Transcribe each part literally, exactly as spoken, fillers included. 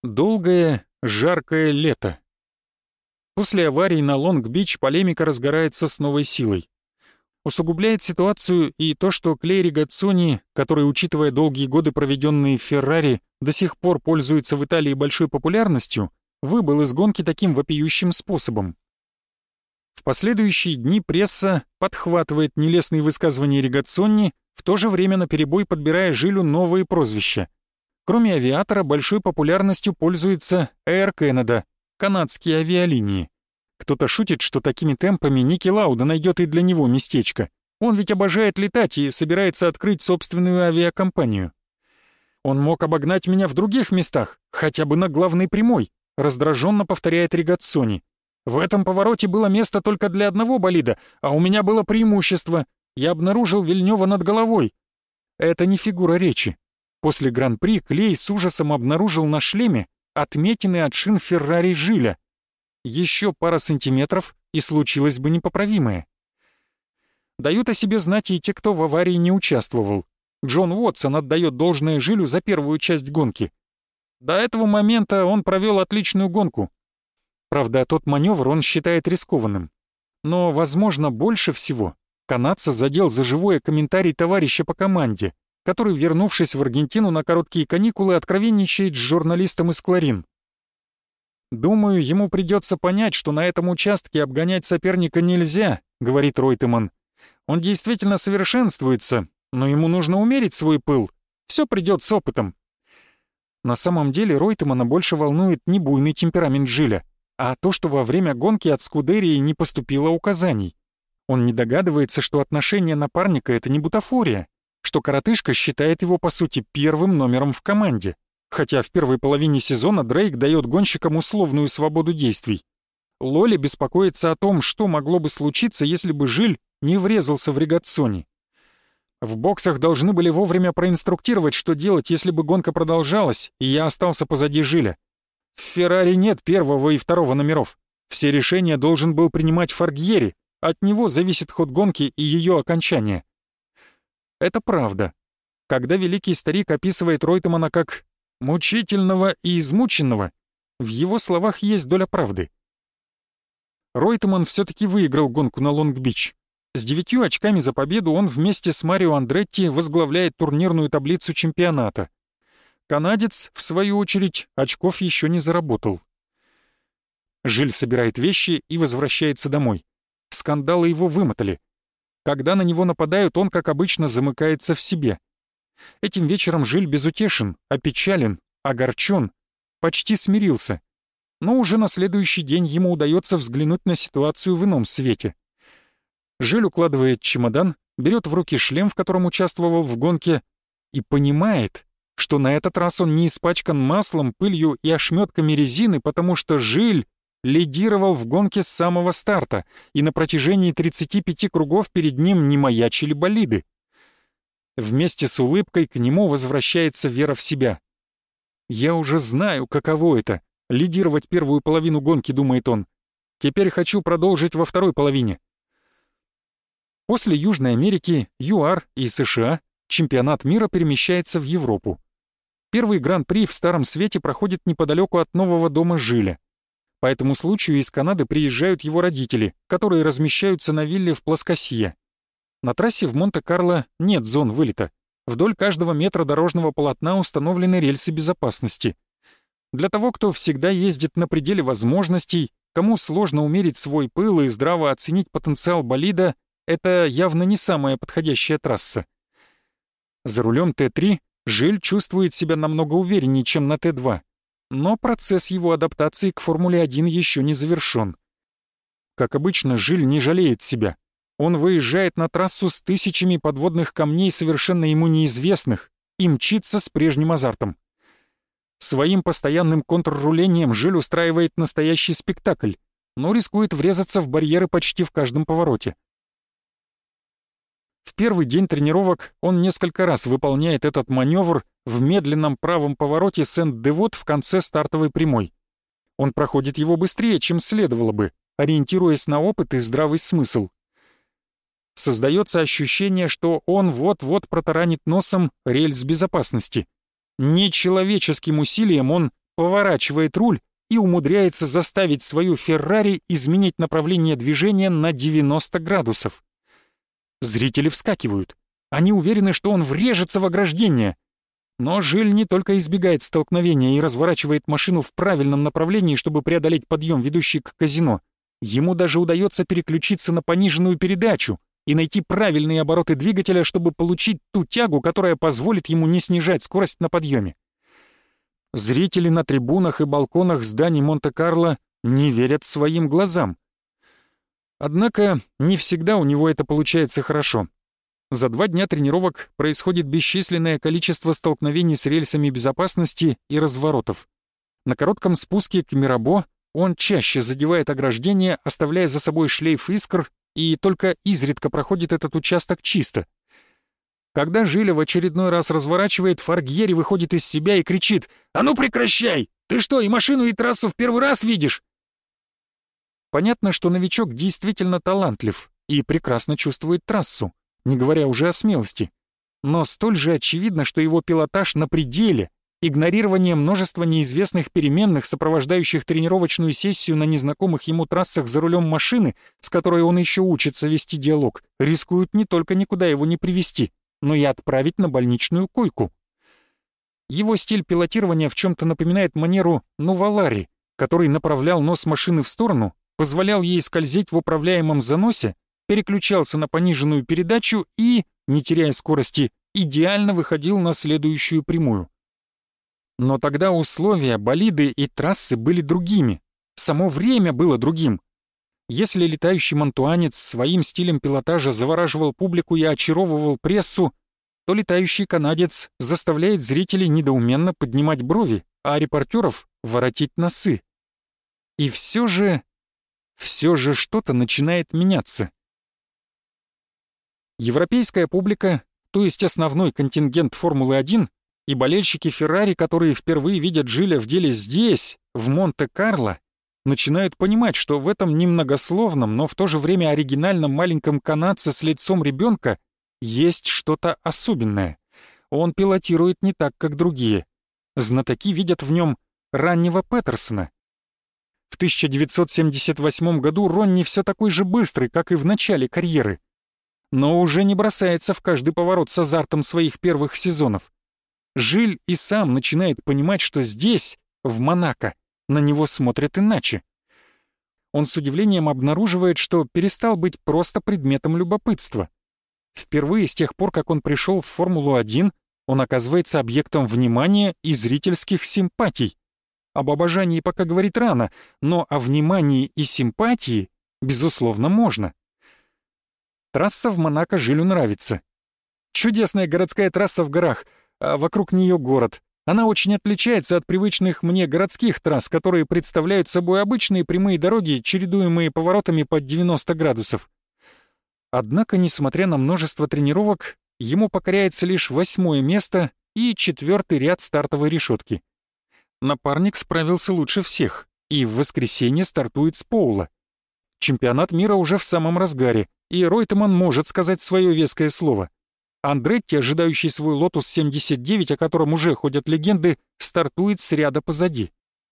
Долгое, жаркое лето. После аварии на Лонг-Бич полемика разгорается с новой силой. Усугубляет ситуацию и то, что Клей Ригаццони, который, учитывая долгие годы, проведенные в Феррари, до сих пор пользуется в Италии большой популярностью, выбыл из гонки таким вопиющим способом. В последующие дни пресса подхватывает нелестные высказывания Ригаццони, в то же время наперебой подбирая Жилю новые прозвища. Кроме авиатора, большой популярностью пользуется Air Canada, канадские авиалинии. Кто-то шутит, что такими темпами Ники Лауда найдет и для него местечко. Он ведь обожает летать и собирается открыть собственную авиакомпанию. «Он мог обогнать меня в других местах, хотя бы на главной прямой», раздраженно повторяет Ригаццони. «В этом повороте было место только для одного болида, а у меня было преимущество. Я обнаружил Вильнёва над головой». Это не фигура речи. После Гран-при Клей с ужасом обнаружил на шлеме отметины от шин Феррари Жиля. Еще пара сантиметров, и случилось бы непоправимое. Дают о себе знать и те, кто в аварии не участвовал. Джон Уотсон отдает должное Жилю за первую часть гонки. До этого момента он провел отличную гонку. Правда, тот маневр он считает рискованным. Но, возможно, больше всего канадца задел за живое комментарий товарища по команде, который, вернувшись в Аргентину на короткие каникулы, откровенничает с журналистом из Кларин. «Думаю, ему придется понять, что на этом участке обгонять соперника нельзя», — говорит Ройтеман. «Он действительно совершенствуется, но ему нужно умерить свой пыл. Все придет с опытом». На самом деле Ройтемана больше волнует не буйный темперамент Жиля, а то, что во время гонки от Скудерии не поступило указаний. Он не догадывается, что отношение напарника — это не бутафория, что коротышка считает его, по сути, первым номером в команде, хотя в первой половине сезона Дрейк дает гонщикам условную свободу действий. Лоли беспокоится о том, что могло бы случиться, если бы Жиль не врезался в Ригаццони. В боксах должны были вовремя проинструктировать, что делать, если бы гонка продолжалась, и я остался позади Жиля. В Феррари нет первого и второго номеров. Все решения должен был принимать Форгьери, от него зависит ход гонки и ее окончание. Это правда. Когда великий старик описывает Ройтемана как «мучительного и измученного», в его словах есть доля правды. Ройтеман все-таки выиграл гонку на Лонг-Бич. С девятью очками за победу он вместе с Марио Андретти возглавляет турнирную таблицу чемпионата. Канадец, в свою очередь, очков еще не заработал. Жиль собирает вещи и возвращается домой. Скандалы его вымотали. Когда на него нападают, он, как обычно, замыкается в себе. Этим вечером Жиль безутешен, опечален, огорчен, почти смирился. Но уже на следующий день ему удается взглянуть на ситуацию в ином свете. Жиль укладывает чемодан, берет в руки шлем, в котором участвовал в гонке, и понимает, что на этот раз он не испачкан маслом, пылью и ошметками резины, потому что Жиль лидировал в гонке с самого старта, и на протяжении тридцати пяти кругов перед ним не маячили болиды. Вместе с улыбкой к нему возвращается вера в себя. «Я уже знаю, каково это — лидировать первую половину гонки», — думает он. «Теперь хочу продолжить во второй половине». После Южной Америки, ЮАР и США чемпионат мира перемещается в Европу. Первый гран-при в Старом Свете проходит неподалеку от нового дома Жиля. По этому случаю из Канады приезжают его родители, которые размещаются на вилле в Плоскосье. На трассе в Монте-Карло нет зон вылета. Вдоль каждого метра дорожного полотна установлены рельсы безопасности. Для того, кто всегда ездит на пределе возможностей, кому сложно умерить свой пыл и здраво оценить потенциал болида, это явно не самая подходящая трасса. За рулем Т три Жиль чувствует себя намного увереннее, чем на Т два. Но процесс его адаптации к Формуле один еще не завершен. Как обычно, Жиль не жалеет себя. Он выезжает на трассу с тысячами подводных камней, совершенно ему неизвестных, и мчится с прежним азартом. Своим постоянным контррулением Жиль устраивает настоящий спектакль, но рискует врезаться в барьеры почти в каждом повороте. В первый день тренировок он несколько раз выполняет этот маневр в медленном правом повороте Сент-Девот в конце стартовой прямой. Он проходит его быстрее, чем следовало бы, ориентируясь на опыт и здравый смысл. Создается ощущение, что он вот-вот протаранит носом рельс безопасности. Нечеловеческим усилием он поворачивает руль и умудряется заставить свою Феррари изменить направление движения на девяносто градусов. Зрители вскакивают. Они уверены, что он врежется в ограждение. Но Жиль не только избегает столкновения и разворачивает машину в правильном направлении, чтобы преодолеть подъем, ведущий к казино. Ему даже удается переключиться на пониженную передачу и найти правильные обороты двигателя, чтобы получить ту тягу, которая позволит ему не снижать скорость на подъеме. Зрители на трибунах и балконах зданий Монте-Карло не верят своим глазам. Однако не всегда у него это получается хорошо. За два дня тренировок происходит бесчисленное количество столкновений с рельсами безопасности и разворотов. На коротком спуске к Мирабо он чаще задевает ограждение, оставляя за собой шлейф искр, и только изредка проходит этот участок чисто. Когда Жиля в очередной раз разворачивает, Фаргьери выходит из себя и кричит: «А ну прекращай! Ты что, и машину, и трассу в первый раз видишь?» Понятно, что новичок действительно талантлив и прекрасно чувствует трассу, не говоря уже о смелости. Но столь же очевидно, что его пилотаж на пределе, игнорирование множества неизвестных переменных, сопровождающих тренировочную сессию на незнакомых ему трассах за рулем машины, с которой он еще учится вести диалог, рискуют не только никуда его не привести, но и отправить на больничную койку. Его стиль пилотирования в чем-то напоминает манеру Нувалари, который направлял нос машины в сторону, позволял ей скользить в управляемом заносе, переключался на пониженную передачу и, не теряя скорости, идеально выходил на следующую прямую. Но тогда условия, болиды и трассы были другими, само время было другим. Если летающий мантуанец своим стилем пилотажа завораживал публику и очаровывал прессу, то летающий канадец заставляет зрителей недоуменно поднимать брови, а репортеров воротить носы. И все же, все же что-то начинает меняться. Европейская публика, то есть основной контингент Формулы один, и болельщики Феррари, которые впервые видят Жиля в деле здесь, в Монте-Карло, начинают понимать, что в этом немногословном, но в то же время оригинальном маленьком канадце с лицом ребенка есть что-то особенное. Он пилотирует не так, как другие. Знатоки видят в нем раннего Петерсона. В тысяча девятьсот семьдесят восьмом году Ронни все такой же быстрый, как и в начале карьеры, но уже не бросается в каждый поворот с азартом своих первых сезонов. Жиль и сам начинает понимать, что здесь, в Монако, на него смотрят иначе. Он с удивлением обнаруживает, что перестал быть просто предметом любопытства. Впервые с тех пор, как он пришел в Формулу один, он оказывается объектом внимания и зрительских симпатий. Об обожании пока говорить рано, но о внимании и симпатии, безусловно, можно. Трасса в Монако Жилю нравится. Чудесная городская трасса в горах, а вокруг нее город. Она очень отличается от привычных мне городских трасс, которые представляют собой обычные прямые дороги, чередуемые поворотами под девяносто градусов. Однако, несмотря на множество тренировок, ему покоряется лишь восьмое место и четвертый ряд стартовой решетки. Напарник справился лучше всех и в воскресенье стартует с Поула. Чемпионат мира уже в самом разгаре, и Ройтеман может сказать свое веское слово. Андретти, ожидающий свой Лотус семьдесят девять, о котором уже ходят легенды, стартует с ряда позади.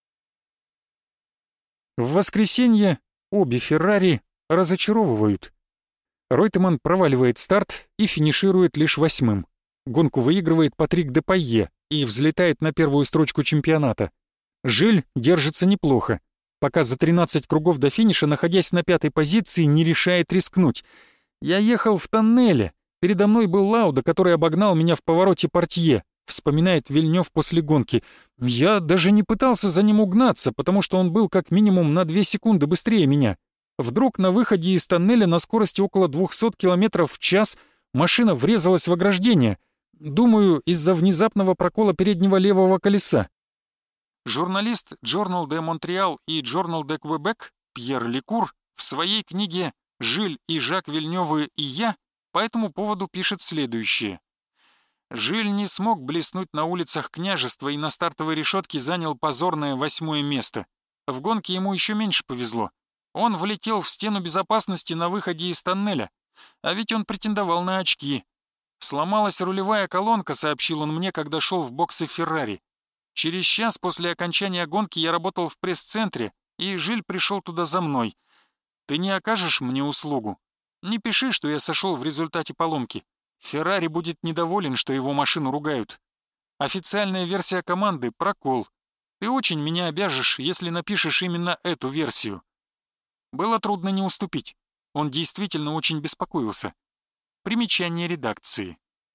В воскресенье обе Феррари разочаровывают. Ройтеман проваливает старт и финиширует лишь восьмым. Гонку выигрывает Патрик де Пайе и взлетает на первую строчку чемпионата. Жиль держится неплохо, пока за тринадцать кругов до финиша, находясь на пятой позиции, не решает рискнуть. «Я ехал в тоннеле. Передо мной был Лауда, который обогнал меня в повороте Портье», вспоминает Вильнёв после гонки. «Я даже не пытался за ним угнаться, потому что он был как минимум на две секунды быстрее меня. Вдруг на выходе из тоннеля на скорости около двухсот километров в час машина врезалась в ограждение. Думаю, из-за внезапного прокола переднего левого колеса». Журналист Journal de Montréal и Journal de Québec Пьер Лекур в своей книге «Жиль и Жак Вильнёвы и я» по этому поводу пишет следующее. Жиль не смог блеснуть на улицах княжества и на стартовой решетке занял позорное восьмое место. В гонке ему еще меньше повезло. Он влетел в стену безопасности на выходе из тоннеля, а ведь он претендовал на очки. «Сломалась рулевая колонка», — сообщил он мне, когда шел в боксы Феррари. Через час после окончания гонки я работал в пресс-центре, и Жиль пришел туда за мной. Ты не окажешь мне услугу? Не пиши, что я сошел в результате поломки. Феррари будет недоволен, что его машину ругают. Официальная версия команды — прокол. Ты очень меня обяжешь, если напишешь именно эту версию. Было трудно не уступить. Он действительно очень беспокоился. Примечание редакции.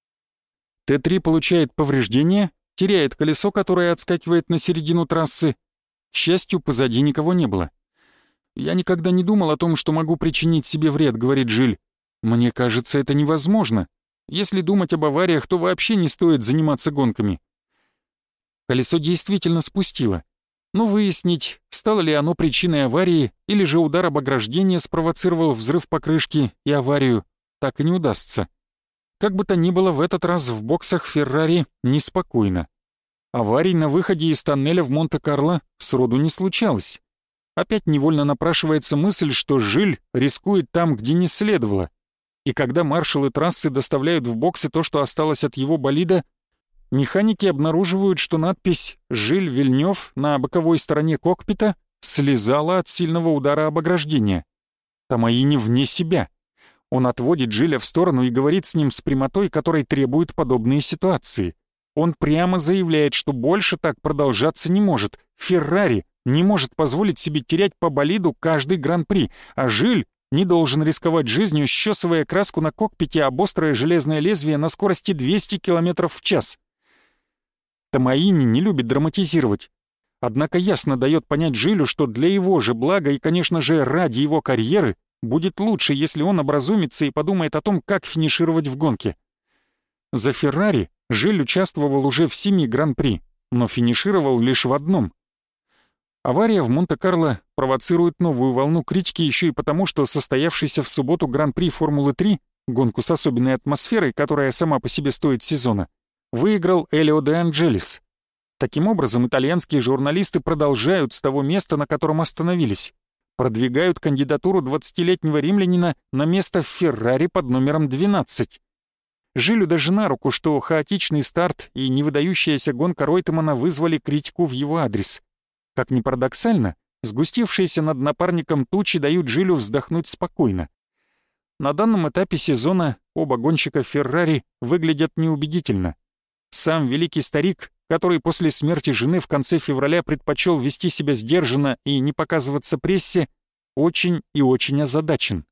Т три получает повреждения, теряет колесо, которое отскакивает на середину трассы. К счастью, позади никого не было. «Я никогда не думал о том, что могу причинить себе вред», — говорит Жиль. «Мне кажется, это невозможно. Если думать об авариях, то вообще не стоит заниматься гонками». Колесо действительно спустило. Но выяснить, стало ли оно причиной аварии или же удар об ограждение спровоцировал взрыв покрышки и аварию, так и не удастся. Как бы то ни было, в этот раз в боксах Феррари неспокойно. Аварий на выходе из тоннеля в Монте-Карло сроду не случалось. Опять невольно напрашивается мысль, что Жиль рискует там, где не следовало. И когда маршалы трассы доставляют в боксы то, что осталось от его болида, механики обнаруживают, что надпись «Жиль Вильнёв» на боковой стороне кокпита слезала от сильного удара об ограждение. Томаини вне себя. Он отводит Жиля в сторону и говорит с ним с прямотой, которой требуют подобные ситуации. Он прямо заявляет, что больше так продолжаться не может. Феррари не может позволить себе терять по болиду каждый гран-при, а Жиль не должен рисковать жизнью, счесывая краску на кокпите об острое железное лезвие на скорости двести километров в час. Томаини не любит драматизировать, однако ясно дает понять Жилю, что для его же блага и, конечно же, ради его карьеры будет лучше, если он образумится и подумает о том, как финишировать в гонке. За Феррари Жиль участвовал уже в семи гран-при, но финишировал лишь в одном. Авария в Монте-Карло провоцирует новую волну критики еще и потому, что состоявшийся в субботу Гран-при Формулы-три, гонку с особенной атмосферой, которая сама по себе стоит сезона, выиграл Элио де Анджелес. Таким образом, итальянские журналисты продолжают с того места, на котором остановились, продвигают кандидатуру двадцатилетнего римлянина на место в Феррари под номером двенадцать. Жилю даже на руку, что хаотичный старт и невыдающаяся гонка Ройтемана вызвали критику в его адрес. Как ни парадоксально, сгустившиеся над напарником тучи дают Жилю вздохнуть спокойно. На данном этапе сезона оба гонщика Феррари выглядят неубедительно. Сам великий старик, который после смерти жены в конце февраля предпочел вести себя сдержанно и не показываться прессе, очень и очень озадачен.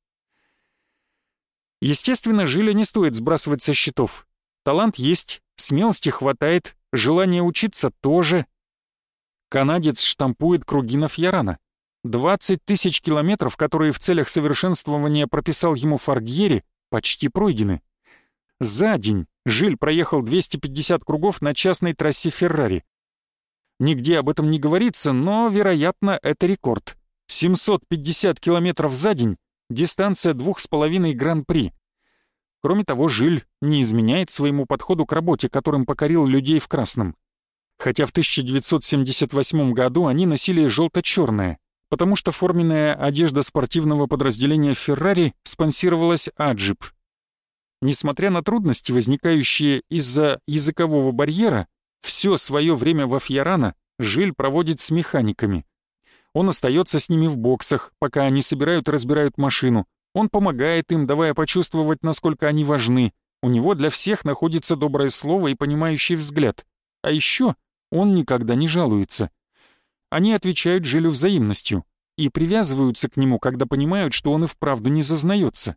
Естественно, Жиля не стоит сбрасывать со счетов. Талант есть, смелости хватает, желание учиться тоже. Канадец штампует круги на Фьярано. двадцать тысяч километров, которые в целях совершенствования прописал ему Форгьери, почти пройдены. За день Жиль проехал двести пятьдесят кругов на частной трассе Феррари. Нигде об этом не говорится, но, вероятно, это рекорд. семьсот пятьдесят километров за день, дистанция двух с половиной гран-при. Кроме того, Жиль не изменяет своему подходу к работе, которым покорил людей в красном. Хотя в тысяча девятьсот семьдесят восьмом году они носили желто-черное, потому что форменная одежда спортивного подразделения Феррари спонсировалась Аджип. Несмотря на трудности, возникающие из-за языкового барьера, все свое время во Фьярано Жиль проводит с механиками. Он остается с ними в боксах, пока они собирают и разбирают машину. Он помогает им, давая почувствовать, насколько они важны. У него для всех находится доброе слово и понимающий взгляд. А еще он никогда не жалуется. Они отвечают Жилю взаимностью и привязываются к нему, когда понимают, что он и вправду не зазнается.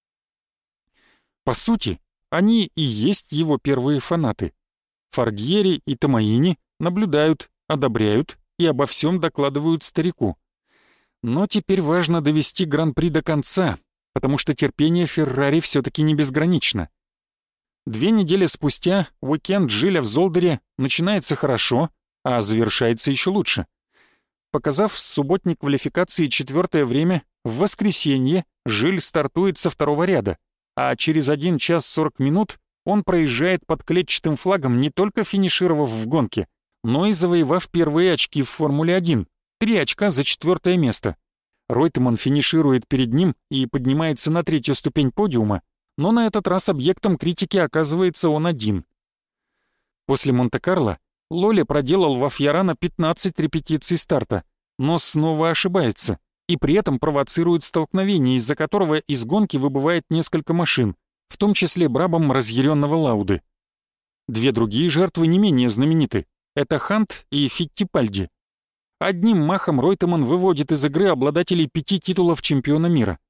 По сути, они и есть его первые фанаты. Форгьери и Томаини наблюдают, одобряют и обо всем докладывают старику. Но теперь важно довести Гран-при до конца, потому что терпение Феррари все-таки не безгранично. Две недели спустя уикенд Жиля в Золдере начинается хорошо, а завершается еще лучше. Показав в субботней квалификации четвертое время, в воскресенье Жиль стартует со второго ряда, а через один час сорок минут он проезжает под клетчатым флагом, не только финишировав в гонке, но и завоевав первые очки в Формуле один, три очка за четвертое место. Ройтеман финиширует перед ним и поднимается на третью ступень подиума, но на этот раз объектом критики оказывается он один. После Монте-Карло Лоле проделал во Фьярано пятнадцать репетиций старта, но снова ошибается и при этом провоцирует столкновение, из-за которого из гонки выбывает несколько машин, в том числе Брабом разъяренного Лауды. Две другие жертвы не менее знамениты — это Хант и Фиттипальди. Одним махом Ройтеман выводит из игры обладателей пяти титулов чемпиона мира.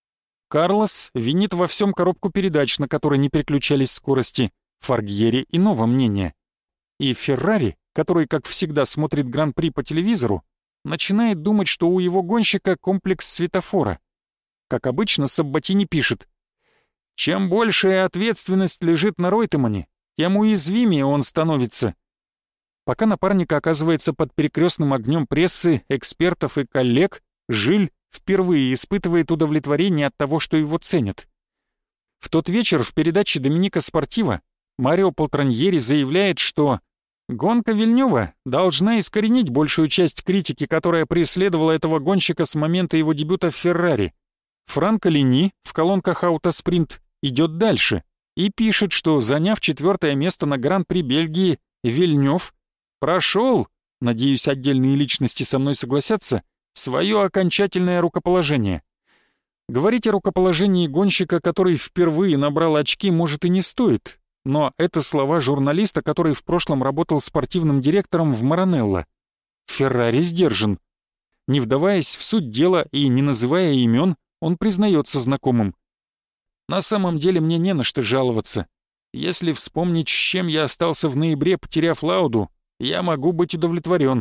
Карлос винит во всем коробку передач, на которой не переключались скорости, Форгьери иного мнения. И Феррари, который, как всегда, смотрит Гран-при по телевизору, начинает думать, что у его гонщика комплекс светофора. Как обычно, Саббатини пишет: «Чем большая ответственность лежит на Ройтемане, тем уязвимее он становится». Пока напарник оказывается под перекрестным огнем прессы, экспертов и коллег, Жиль впервые испытывает удовлетворение от того, что его ценят. В тот вечер в передаче Доминика Спортива Марио Полтраньери заявляет, что гонка Вильнёва должна искоренить большую часть критики, которая преследовала этого гонщика с момента его дебюта в Феррари. Франко Лини в колонках «Аутоспринт» идет дальше и пишет, что, заняв четвертое место на Гран-при Бельгии, Вильнёв прошел, надеюсь, отдельные личности со мной согласятся, свое окончательное рукоположение. Говорить о рукоположении гонщика, который впервые набрал очки, может и не стоит, но это слова журналиста, который в прошлом работал спортивным директором в Маранелло. Феррари сдержан. Не вдаваясь в суть дела и не называя имен, он признается знакомым. На самом деле мне не на что жаловаться. Если вспомнить, с чем я остался в ноябре, потеряв Лауду, я могу быть удовлетворен.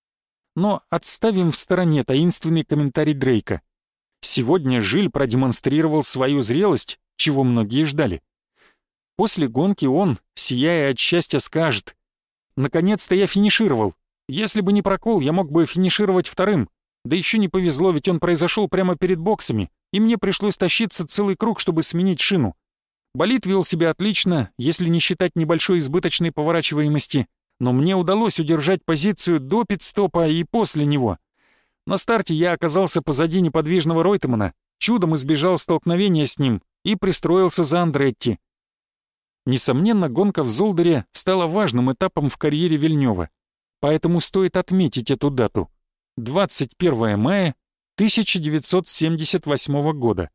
Но отставим в стороне таинственный комментарий Дрейка. Сегодня Жиль продемонстрировал свою зрелость, чего многие ждали. После гонки он, сияя от счастья, скажет: «Наконец-то я финишировал. Если бы не прокол, я мог бы финишировать вторым. Да еще не повезло, ведь он произошел прямо перед боксами, и мне пришлось тащиться целый круг, чтобы сменить шину. Болид вел себя отлично, если не считать небольшой избыточной поворачиваемости, но мне удалось удержать позицию до пит-стопа и после него. На старте я оказался позади неподвижного Ройтемана, чудом избежал столкновения с ним и пристроился за Андретти». Несомненно, гонка в Золдере стала важным этапом в карьере Вильнёва, поэтому стоит отметить эту дату — двадцать первое мая тысяча девятьсот семьдесят восьмого года.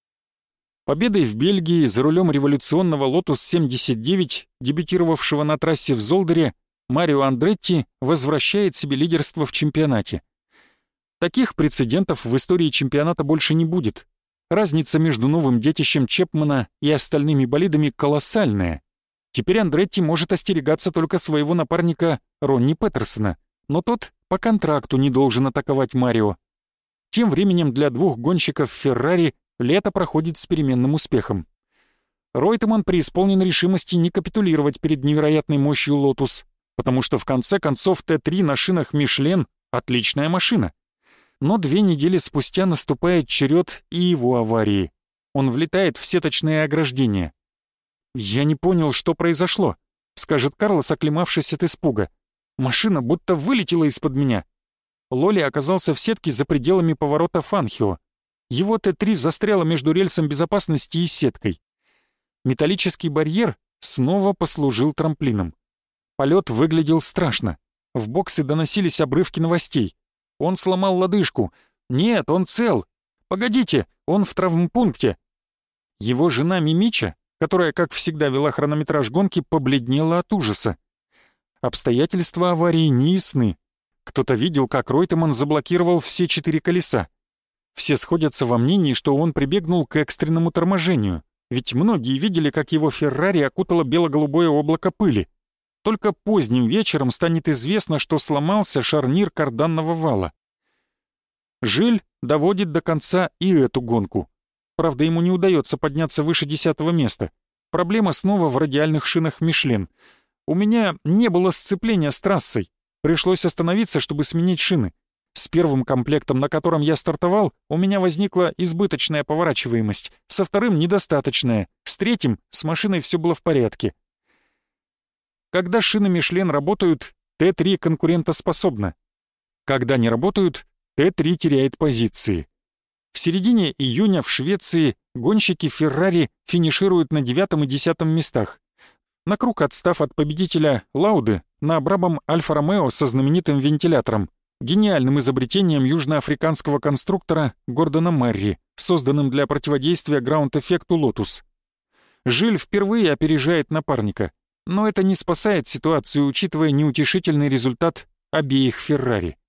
Победой в Бельгии за рулем революционного Лотус семьдесят девять, дебютировавшего на трассе в Золдере, Марио Андретти возвращает себе лидерство в чемпионате. Таких прецедентов в истории чемпионата больше не будет. Разница между новым детищем Чепмана и остальными болидами колоссальная. Теперь Андретти может остерегаться только своего напарника Ронни Петерсона, но тот по контракту не должен атаковать Марио. Тем временем для двух гонщиков Феррари лето проходит с переменным успехом. Ройтеман преисполнен решимости не капитулировать перед невероятной мощью Лотус, потому что в конце концов Т три на шинах Мишлен — отличная машина. Но две недели спустя наступает черед и его аварии. Он влетает в сеточное ограждение. «Я не понял, что произошло», — скажет Карлос, оклемавшись от испуга. «Машина будто вылетела из-под меня». Лоли оказался в сетке за пределами поворота Фанхио. Его Т три застряло между рельсом безопасности и сеткой. Металлический барьер снова послужил трамплином. Полет выглядел страшно. В боксы доносились обрывки новостей. Он сломал лодыжку. Нет, он цел. Погодите, он в травмпункте. Его жена Мимича, которая, как всегда, вела хронометраж гонки, побледнела от ужаса. Обстоятельства аварии неясны. Кто-то видел, как Ройтеман заблокировал все четыре колеса. Все сходятся во мнении, что он прибегнул к экстренному торможению, ведь многие видели, как его Феррари окутало бело-голубое облако пыли. Только поздним вечером станет известно, что сломался шарнир карданного вала. Жиль доводит до конца и эту гонку. Правда, ему не удается подняться выше десятого места. Проблема снова в радиальных шинах Мишлен. У меня не было сцепления с трассой. Пришлось остановиться, чтобы сменить шины. С первым комплектом, на котором я стартовал, у меня возникла избыточная поворачиваемость, со вторым — недостаточная, с третьим — с машиной все было в порядке. Когда шины Мишлен работают, Т три конкурентоспособна. Когда не работают, Т три теряет позиции. В середине июня в Швеции гонщики Феррари финишируют на девятом и десятом местах. На круг отстав от победителя Лауды на Брабам Альфа-Ромео со знаменитым вентилятором, гениальным изобретением южноафриканского конструктора Гордона Марри, созданным для противодействия граунд-эффекту Lotus. Жиль впервые опережает напарника, но это не спасает ситуацию, учитывая неутешительный результат обеих Феррари.